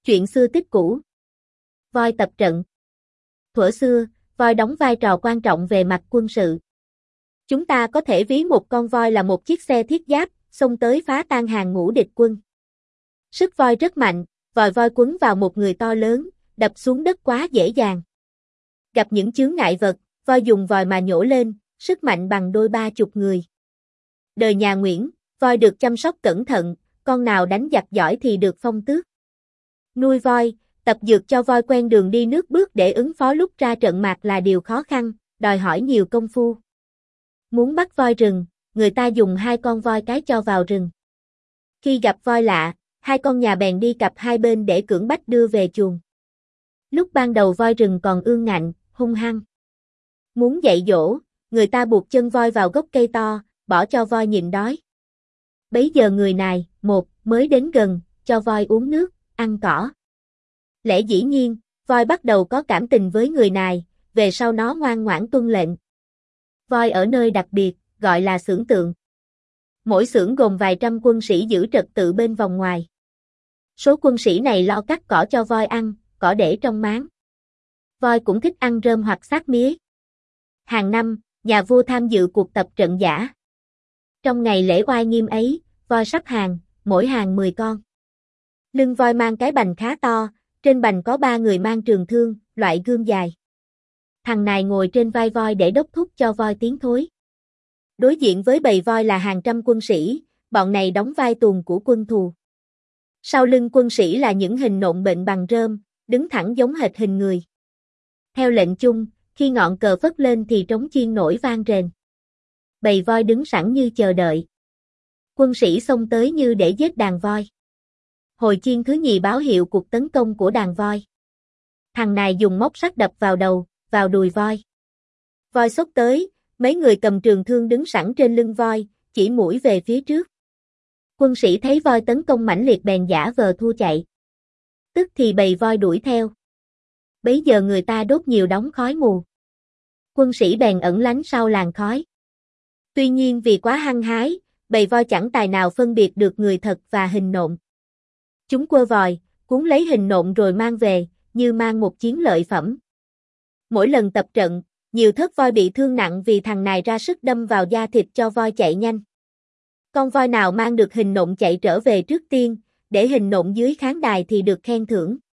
Chuyện xưa tích cũ. Voi tập trận. Thuở xưa, voi đóng vai trò quan trọng về mặt quân sự. Chúng ta có thể ví một con voi là một chiếc xe thiết giáp, xông tới phá tan hàng ngũ địch quân. Sức voi rất mạnh, voi quấn vào một người to lớn, đập xuống đất quá dễ dàng. Gặp những chướng ngại vật, voi dùng vòi mà nhổ lên, sức mạnh bằng đôi 30 người. Đời nhà Nguyễn, voi được chăm sóc cẩn thận, con nào đánh giặc giỏi thì được phong tước. Nuôi voi, tập dược cho voi quen đường đi nước bước để ứng phó lúc ra trận mạc là điều khó khăn, đòi hỏi nhiều công phu. Muốn bắt voi rừng, người ta dùng 2 con voi cái cho vào rừng. Khi gặp voi lạ, 2 con nhà bèn đi cặp hai bên để cưỡng bách đưa về chuồng. Lúc ban đầu voi rừng còn ương ngạnh, hung hăng. Muốn dạy dỗ, người ta buộc chân voi vào gốc cây to, bỏ cho voi nhịn đói. Bấy giờ người này, mới đến gần, cho voi uống nước, ăn cỏ. Lẽ dĩ nhiên, voi bắt đầu có cảm tình với người này, về sau nó ngoan ngoãn tuân lệnh. Voi ở nơi đặc biệt, gọi là xưởng tượng. Mỗi xưởng gồm vài trăm quân sĩ giữ trật tự bên vòng ngoài. Số quân sĩ này lo cắt cỏ cho voi ăn, cỏ để trong máng. Voi cũng thích ăn rơm hoặc xác mía. Hàng năm, nhà vua tham dự cuộc tập trận giả. Trong ngày lễ oai nghiêm ấy, voi sắp hàng, mỗi hàng 10 con. Lưng voi mang cái bành khá to, trên bành có 3 người mang trường thương, loại gươm dài. Thằng này ngồi trên vai voi để đốc thúc cho voi tiến thối. Đối diện với bầy voi là hàng trăm quân sĩ, bọn này đóng vai tuồng của quân thù. Sau lưng quân sĩ là những hình nộm bệnh bằng rơm, đứng thẳng giống hệt hình người. Theo lệnh chung, khi ngọn cờ phất lên thì trống chiên nổi vang rền. Bầy voi đứng sẵn như chờ đợi. Quân sĩ xông tới như để giết đàn voi. Hồi chiên thứ nhì báo hiệu cuộc tấn công của đàn voi. Thằng này dùng móc sắt đập vào đầu, vào đùi voi. Voi xốc tới, mấy người cầm trường thương đứng sẵn trên lưng voi, chỉ mũi về phía trước. Quân sĩ thấy voi tấn công mãnh liệt bèn giả vờ thua chạy. Tức thì bầy voi đuổi theo. Bấy giờ người ta đốt nhiều đống khói mù. Quân sĩ bèn ẩn lánh sau làn khói. Tuy nhiên vì quá hăng hái, bầy voi chẳng tài nào phân biệt được người thật và hình nộm. Chúng quơ vòi, cuốn lấy hình nộm rồi mang về, như mang một chiến lợi phẩm. Mỗi lần tập trận, nhiều thớt voi bị thương nặng vì thằng này ra sức đâm vào da thịt cho voi chạy nhanh. Con voi nào mang được hình nộm chạy trở về trước tiên, để hình nộm dưới khán đài thì được khen thưởng.